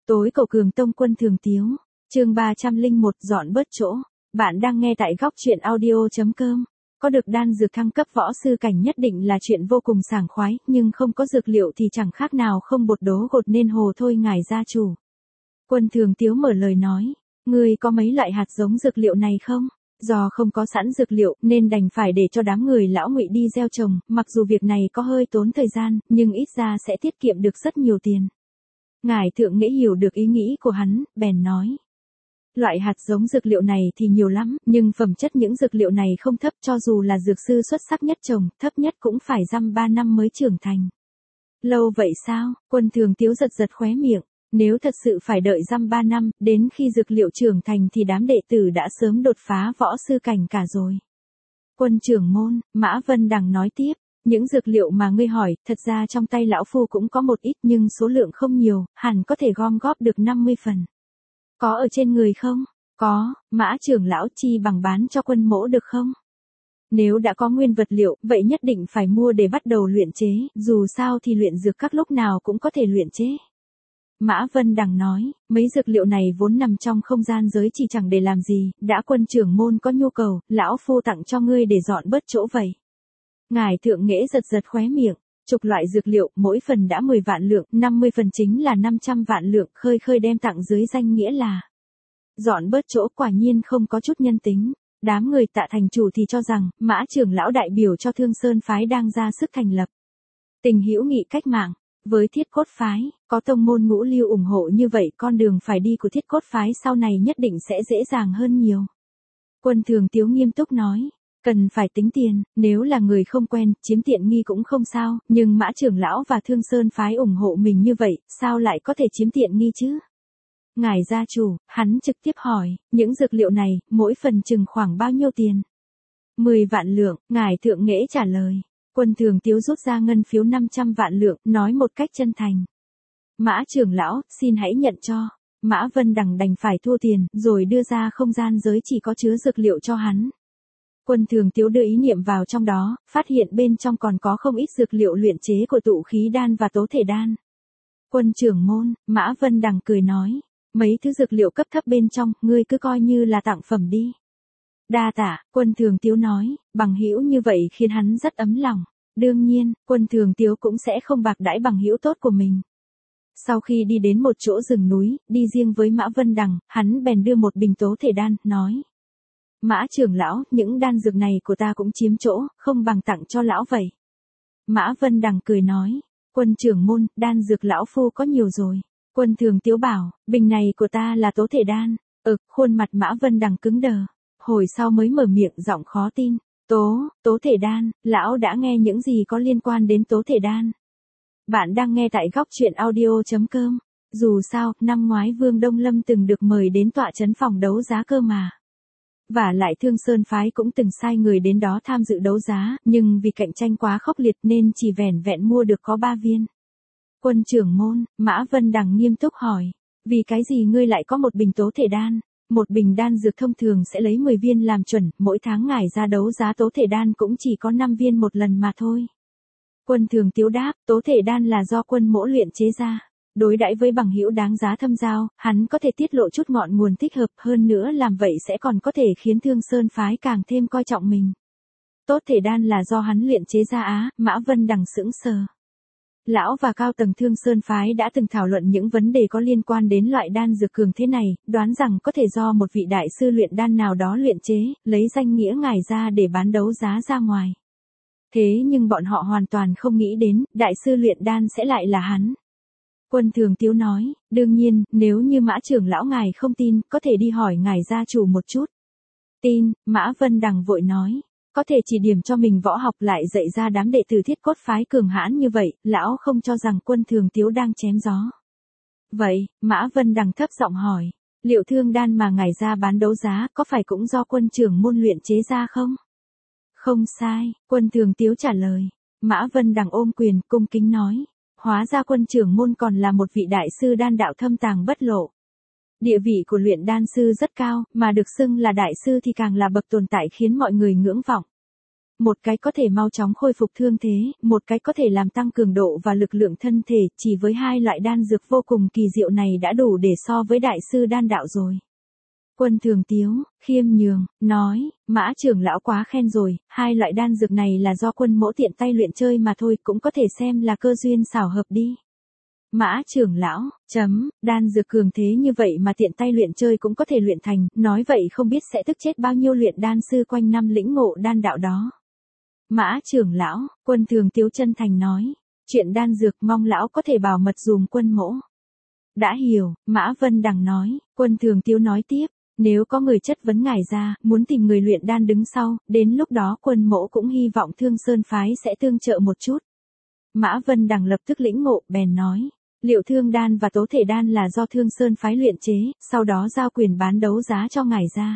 Tối cầu Cường Tông Quân Thường Tiếu, chương 301 dọn bớt chỗ. Bạn đang nghe tại góc truyện audio.com. Có được đan dược thăng cấp võ sư cảnh nhất định là chuyện vô cùng sảng khoái, nhưng không có dược liệu thì chẳng khác nào không bột đố gột nên hồ thôi ngài gia chủ. Quân Thường Tiếu mở lời nói, ngươi có mấy loại hạt giống dược liệu này không? Do không có sẵn dược liệu nên đành phải để cho đám người lão Ngụy đi gieo trồng, mặc dù việc này có hơi tốn thời gian, nhưng ít ra sẽ tiết kiệm được rất nhiều tiền. Ngài Thượng Nghĩa hiểu được ý nghĩ của hắn, bèn nói. Loại hạt giống dược liệu này thì nhiều lắm, nhưng phẩm chất những dược liệu này không thấp, cho dù là dược sư xuất sắc nhất trồng, thấp nhất cũng phải dăm 3 năm mới trưởng thành. Lâu vậy sao? Quân Thường Tiếu giật giật khóe miệng. Nếu thật sự phải đợi dăm 3 năm, đến khi dược liệu trưởng thành thì đám đệ tử đã sớm đột phá võ sư cảnh cả rồi. Quân trưởng môn, Mã Vân Đằng nói tiếp. Những dược liệu mà ngươi hỏi, thật ra trong tay lão phu cũng có một ít nhưng số lượng không nhiều, hẳn có thể gom góp được 50 phần. Có ở trên người không? Có, Mã trưởng lão chi bằng bán cho quân mỗ được không? Nếu đã có nguyên vật liệu, vậy nhất định phải mua để bắt đầu luyện chế, dù sao thì luyện dược các lúc nào cũng có thể luyện chế. Mã Vân Đằng nói, mấy dược liệu này vốn nằm trong không gian giới chỉ chẳng để làm gì, đã quân trưởng môn có nhu cầu, lão phu tặng cho ngươi để dọn bớt chỗ vậy. Ngài Thượng Nghĩa giật giật khóe miệng, chục loại dược liệu, mỗi phần đã 10 vạn lượng, 50 phần chính là 500 vạn lượng, khơi đem tặng dưới danh nghĩa là dọn bớt chỗ, quả nhiên không có chút nhân tính. Đám người Tạ thành chủ thì cho rằng, Mã trưởng lão đại biểu cho Thương Sơn phái đang ra sức thành lập tình hữu nghị cách mạng với Thiết Cốt phái, có tông môn ngũ lưu ủng hộ như vậy, con đường phải đi của Thiết Cốt phái sau này nhất định sẽ dễ dàng hơn nhiều. Quân Thường Tiếu nghiêm túc nói. Cần phải tính tiền, nếu là người không quen, chiếm tiện nghi cũng không sao, nhưng Mã trưởng lão và Thương Sơn phái ủng hộ mình như vậy, sao lại có thể chiếm tiện nghi chứ? Ngài gia chủ, hắn trực tiếp hỏi, những dược liệu này, mỗi phần chừng khoảng bao nhiêu tiền? 10 vạn lượng, Ngài Thượng Nghĩa trả lời. Quân Thường Tiếu rút ra ngân phiếu 500 vạn lượng, nói một cách chân thành. Mã trưởng lão, xin hãy nhận cho. Mã Vân Đằng đành phải thua tiền, rồi đưa ra không gian giới chỉ có chứa dược liệu cho hắn. Quân Thường Tiếu đưa ý niệm vào trong đó, phát hiện bên trong còn có không ít dược liệu luyện chế của tụ khí đan và tố thể đan. Quân trưởng môn, Mã Vân Đằng cười nói, mấy thứ dược liệu cấp thấp bên trong, ngươi cứ coi như là tặng phẩm đi. Đa tạ, Quân Thường Tiếu nói, bằng hữu như vậy khiến hắn rất ấm lòng. Đương nhiên, Quân Thường Tiếu cũng sẽ không bạc đãi bằng hữu tốt của mình. Sau khi đi đến một chỗ rừng núi, đi riêng với Mã Vân Đằng, hắn bèn đưa một bình tố thể đan, nói. Mã trưởng lão, những đan dược này của ta cũng chiếm chỗ, không bằng tặng cho lão vậy. Mã Vân Đằng cười nói, quân trưởng môn, đan dược lão phu có nhiều rồi. Quân Thường Tiếu bảo, bình này của ta là tố thể đan. Khuôn mặt Mã Vân Đằng cứng đờ. Hồi sau mới mở miệng giọng khó tin. Tố thể đan, lão đã nghe những gì có liên quan đến tố thể đan. Bạn đang nghe tại góc truyện audio.com. Dù sao, năm ngoái Vương Đông Lâm từng được mời đến tọa trấn phòng đấu giá cơ mà. Và lại Thương Sơn phái cũng từng sai người đến đó tham dự đấu giá, nhưng vì cạnh tranh quá khốc liệt nên chỉ vẻn vẹn mua được có 3 viên. Quân trưởng môn, Mã Vân Đằng nghiêm túc hỏi, vì cái gì ngươi lại có một bình tố thể đan? Một bình đan dược thông thường sẽ lấy 10 viên làm chuẩn, mỗi tháng ngài ra đấu giá tố thể đan cũng chỉ có 5 viên một lần mà thôi. Quân Thường Tiếu đáp, tố thể đan là do quân mỗ luyện chế ra. Đối đãi với bằng hữu đáng giá thâm giao, hắn có thể tiết lộ chút ngọn nguồn thích hợp, hơn nữa làm vậy sẽ còn có thể khiến Thương Sơn phái càng thêm coi trọng mình. Tốt thể đan là do hắn luyện chế ra á, Mã Vân Đằng sững sờ. Lão và cao tầng Thương Sơn phái đã từng thảo luận những vấn đề có liên quan đến loại đan dược cường thế này, đoán rằng có thể do một vị đại sư luyện đan nào đó luyện chế, lấy danh nghĩa ngài ra để bán đấu giá ra ngoài. Thế nhưng bọn họ hoàn toàn không nghĩ đến, đại sư luyện đan sẽ lại là hắn. Quân Thường Tiếu nói, đương nhiên, nếu như Mã trưởng lão ngài không tin, có thể đi hỏi ngài gia chủ một chút. Tin, Mã Vân Đằng vội nói, có thể chỉ điểm cho mình võ học lại dạy ra đám đệ tử Thiết Cốt phái cường hãn như vậy, lão không cho rằng Quân Thường Tiếu đang chém gió. Vậy, Mã Vân Đằng thấp giọng hỏi, liệu thương đan mà ngài ra bán đấu giá có phải cũng do quân trưởng môn luyện chế ra không? Không sai, Quân Thường Tiếu trả lời. Mã Vân Đằng ôm quyền, cung kính nói. Hóa ra quân trưởng môn còn là một vị đại sư đan đạo thâm tàng bất lộ. Địa vị của luyện đan sư rất cao, mà được xưng là đại sư thì càng là bậc tồn tại khiến mọi người ngưỡng vọng. một cái có thể mau chóng khôi phục thương thế, một cái có thể làm tăng cường độ và lực lượng thân thể, chỉ với hai loại đan dược vô cùng kỳ diệu này đã đủ để so với đại sư đan đạo rồi. Quân Thường Tiếu, khiêm nhường, nói, Mã trưởng lão quá khen rồi, hai loại đan dược này là do quân mỗ tiện tay luyện chơi mà thôi, cũng có thể xem là cơ duyên xảo hợp đi. Mã trưởng lão, đan dược cường thế như vậy mà tiện tay luyện chơi cũng có thể luyện thành, nói vậy không biết sẽ tức chết bao nhiêu luyện đan sư quanh năm lĩnh ngộ đan đạo đó. Mã trưởng lão, Quân Thường Tiếu chân thành nói, chuyện đan dược mong lão có thể bảo mật dùm quân mỗ. Đã hiểu, Mã Vân Đằng nói. Quân Thường Tiếu nói tiếp, nếu có người chất vấn ngài ra, muốn tìm người luyện đan đứng sau, đến lúc đó quân mỗ cũng hy vọng Thương Sơn phái sẽ tương trợ một chút. Mã Vân Đằng lập tức lĩnh ngộ, bèn nói, Liệu Thương đan và Tố Thể đan là do Thương Sơn phái luyện chế, sau đó giao quyền bán đấu giá cho ngài ra.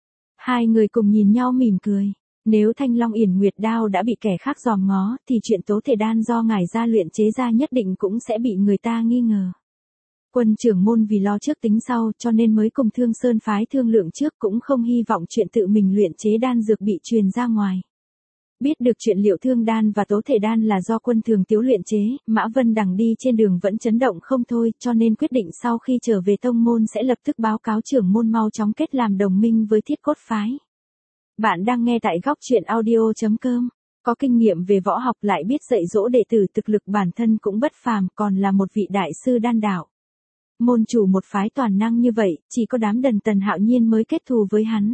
Hai người cùng nhìn nhau mỉm cười. Nếu Thanh Long Yển Nguyệt đao đã bị kẻ khác dòm ngó, thì chuyện Tố Thể đan do ngài ra luyện chế ra nhất định cũng sẽ bị người ta nghi ngờ. Quân trưởng môn vì lo trước tính sau cho nên mới cùng Thương Sơn phái thương lượng trước, cũng không hy vọng chuyện tự mình luyện chế đan dược bị truyền ra ngoài. Biết được chuyện Liệu Thương đan và Tố Thể đan là do Quân Thường Tiếu luyện chế, Mã Vân Đằng đi trên đường vẫn chấn động không thôi, cho nên quyết định sau khi trở về tông môn sẽ lập tức báo cáo trưởng môn mau chóng kết làm đồng minh với Thiết Cốt phái. Bạn đang nghe tại góc truyện audio.com. Có kinh nghiệm về võ học lại biết dạy dỗ đệ tử, thực lực bản thân cũng bất phàm, còn là một vị đại sư đan đạo. Môn chủ một phái toàn năng như vậy, chỉ có đám đần Tần Hạo Nhiên mới kết thù với hắn.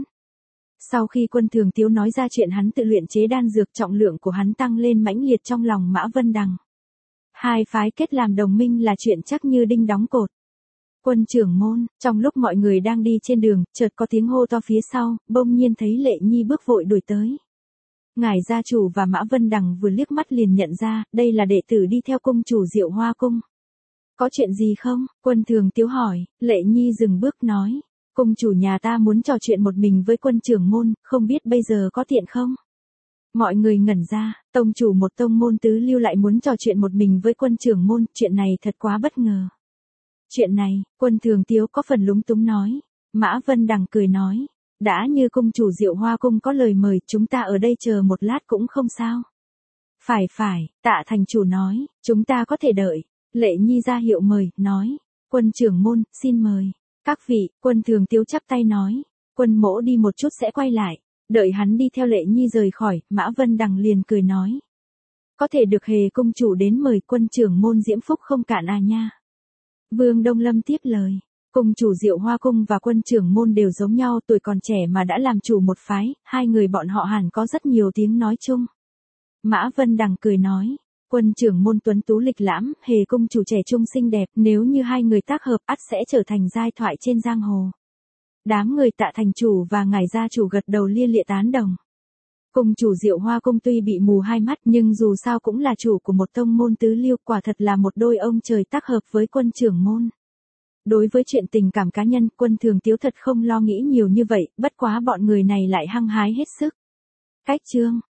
Sau khi Quân Thường Tiếu nói ra chuyện hắn tự luyện chế đan dược, trọng lượng của hắn tăng lên mãnh liệt trong lòng Mã Vân Đằng. Hai phái kết làm đồng minh là chuyện chắc như đinh đóng cột. Quân trưởng môn, trong lúc mọi người đang đi trên đường, chợt có tiếng hô to phía sau, bỗng nhiên thấy Lệ Nhi bước vội đuổi tới. Ngài gia chủ và Mã Vân Đằng vừa liếc mắt liền nhận ra, đây là đệ tử đi theo cung chủ Diệu Hoa cung. Có chuyện gì không? Quân Thường Tiếu hỏi. Lệ Nhi dừng bước nói, cung chủ nhà ta muốn trò chuyện một mình với quân trưởng môn, không biết bây giờ có tiện không? Mọi người ngẩn ra, tông chủ một tông môn tứ lưu lại muốn trò chuyện một mình với quân trưởng môn, chuyện này thật quá bất ngờ. Chuyện này, Quân Thường Tiếu có phần lúng túng nói. Mã Vân Đằng cười nói, đã như cung chủ Diệu Hoa cung có lời mời, chúng ta ở đây chờ một lát cũng không sao. Phải, Tạ thành chủ nói, chúng ta có thể đợi. Lệ Nhi ra hiệu mời, nói, quân trưởng môn, xin mời. Các vị, Quân Thường Tiếu chắp tay nói, quân mỗ đi một chút sẽ quay lại. Đợi hắn đi theo Lệ Nhi rời khỏi, Mã Vân Đằng liền cười nói, có thể được Hề cung chủ đến mời, quân trưởng môn diễm phúc không cạn à nha. Vương Đông Lâm tiếp lời, cung chủ Diệu Hoa cung và quân trưởng môn đều giống nhau, tuổi còn trẻ mà đã làm chủ một phái, hai người bọn họ hẳn có rất nhiều tiếng nói chung. Mã Vân Đằng cười nói, quân trưởng môn tuấn tú lịch lãm, Hề cung chủ trẻ trung xinh đẹp, nếu như hai người tác hợp ắt sẽ trở thành giai thoại trên giang hồ. Đám người Tạ thành chủ và ngài gia chủ gật đầu lia lịa tán đồng. Cung chủ Diệu Hoa cung tuy bị mù hai mắt nhưng dù sao cũng là chủ của một tông môn tứ lưu, quả thật là một đôi ông trời tác hợp với quân trưởng môn. Đối với chuyện tình cảm cá nhân, Quân Thường Tiếu thật không lo nghĩ nhiều như vậy, bất quá bọn người này lại hăng hái hết sức. Cách chương